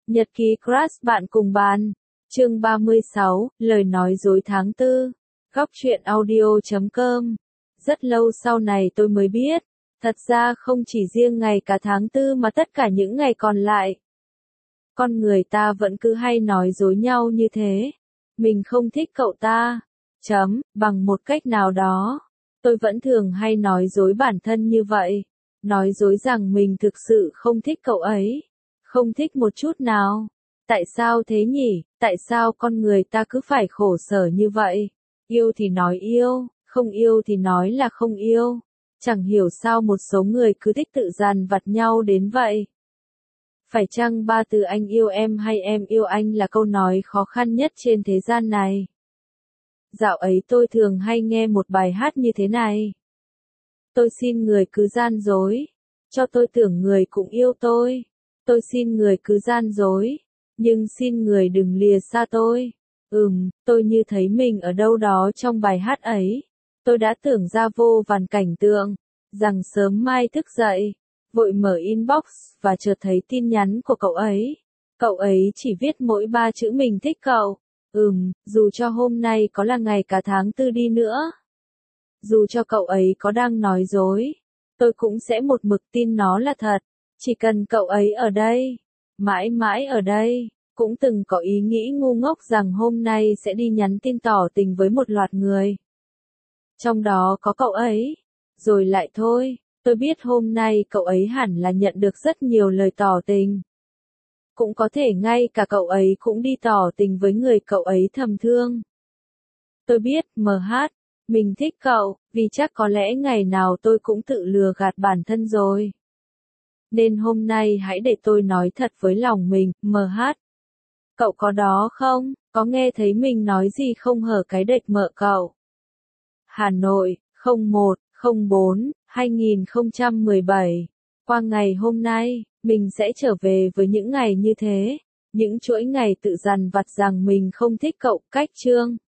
Nhật ký crush bạn cùng bàn. Chương 36, lời nói dối tháng 4. Góc truyện audio.com. Rất lâu sau này tôi mới biết, thật ra không chỉ riêng ngày cả tháng 4 mà tất cả những ngày còn lại. Con người ta vẫn cứ hay nói dối nhau như thế. Mình không thích cậu ta. Bằng một cách nào đó. Tôi vẫn thường hay nói dối bản thân như vậy. Nói dối rằng mình thực sự không thích cậu ấy. Không thích một chút nào. Tại sao thế nhỉ? Tại sao con người ta cứ phải khổ sở như vậy? Yêu thì nói yêu, không yêu thì nói là không yêu. Chẳng hiểu sao một số người cứ thích tự dằn vặt nhau đến vậy. Phải chăng ba từ anh yêu em hay em yêu anh là câu nói khó khăn nhất trên thế gian này? Dạo ấy tôi thường hay nghe một bài hát như thế này. Tôi xin người cứ gian dối, cho tôi tưởng người cũng yêu tôi. Tôi xin người cứ gian dối, nhưng xin người đừng lìa xa tôi. Tôi như thấy mình ở đâu đó trong bài hát ấy. Tôi đã tưởng ra vô vàn cảnh tượng, rằng sớm mai thức dậy, vội mở inbox và chợt thấy tin nhắn của cậu ấy. Cậu ấy chỉ viết mỗi 3 chữ mình thích cậu. Dù cho hôm nay có là ngày cả tháng 4 đi nữa. Dù cho cậu ấy có đang nói dối, tôi cũng sẽ một mực tin nó là thật. Chỉ cần cậu ấy ở đây, mãi mãi ở đây. Cũng từng có ý nghĩ ngu ngốc rằng hôm nay sẽ đi nhắn tin tỏ tình với một loạt người. Trong đó có cậu ấy. Rồi lại thôi, tôi biết hôm nay cậu ấy hẳn là nhận được rất nhiều lời tỏ tình. Cũng có thể ngay cả cậu ấy cũng đi tỏ tình với người cậu ấy thầm thương. Tôi biết, mình thích cậu, vì chắc có lẽ ngày nào tôi cũng tự lừa gạt bản thân rồi. Nên hôm nay hãy để tôi nói thật với lòng mình, Cậu có đó không? Có nghe thấy mình nói gì không hở cái đệch mợ cậu? Hà Nội, 01/04/2017. Qua ngày hôm nay, mình sẽ trở về với những ngày như thế. Những chuỗi ngày tự dằn vặt rằng mình không thích cậu, cách chương.